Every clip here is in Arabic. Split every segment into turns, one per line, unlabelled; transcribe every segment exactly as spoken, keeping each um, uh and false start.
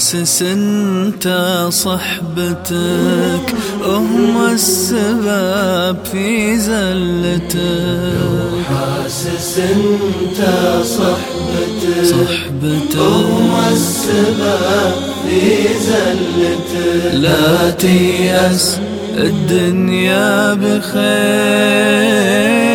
حاسس انت صحبتك هم السبب في زلتك،
لو حاسس انت صحبتك
صحبتك
هم السبب في زلتك.
لا تيأس الدنيا بخير،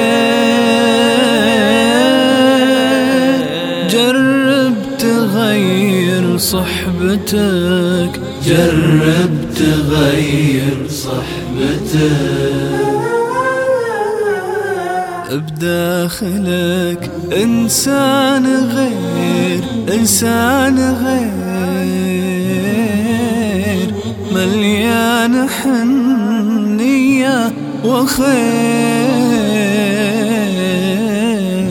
جرب تغير صحبتك،
جرب تغير صحبتك.
بداخلك إنسان غير، إنسان غير مليان حنية وخير،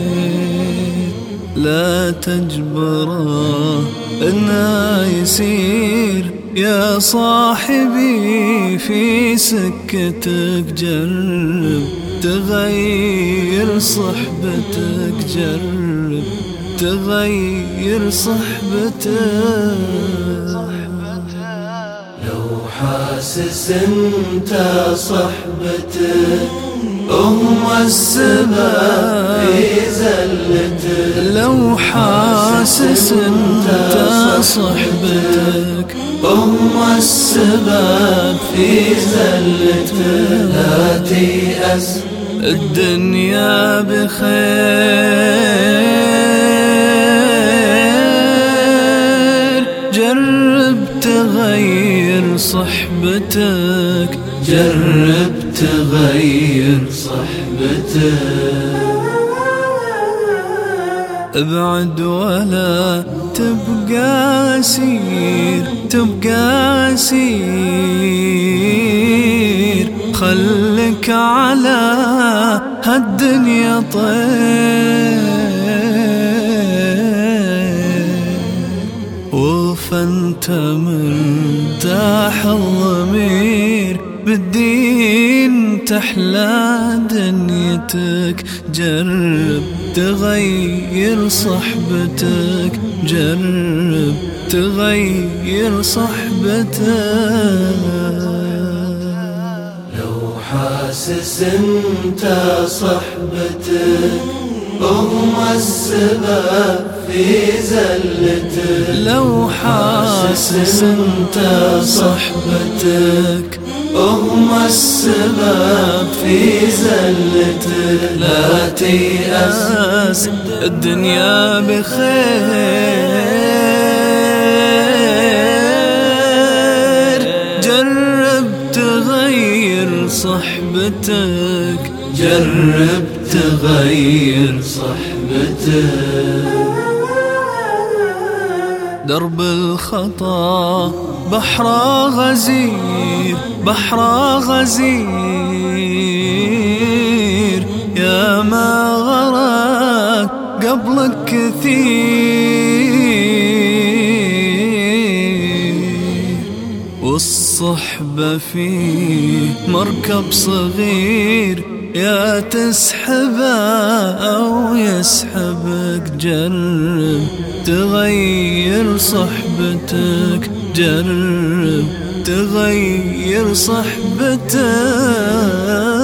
لا تجبره إنه يسير يا صاحبي في سكتك، جرب تغير صحبتك، جرب تغير صحبتك.
لو حاسس انت صحبتك هم السبب في زلتك،
لو حاسس انت صحبتك
هم السبب في زلتك. لا تيأس
الدنيا بخير، جرب تغير صحبتك،
جرب تغير صحبتك.
ابعد ولا تبقى اسير، تبقى اسير، خلك على هالدنيا طير، وفانت مرتاح الضمير بالدين تحلى دنيتك، جرب تغير صحبتك، جرب تغير صحبتك.
لو حاسس انت صحبتك هم السبب في زلتك،
لو حاسس انت صحبتك
هم السبب في زلتك. لا تيأس
الدنيا بخير، جرب تغير صحبتك،
جرب تغير صحبتك.
درب الخطا بحر غزير، بحر غزير، يا ما غرق قبلك كثير، والصحبة فيه مركب صغير، يا تسحبه أو يسحبك، جرب تغير صحبتك، جرب تغير صحبتك.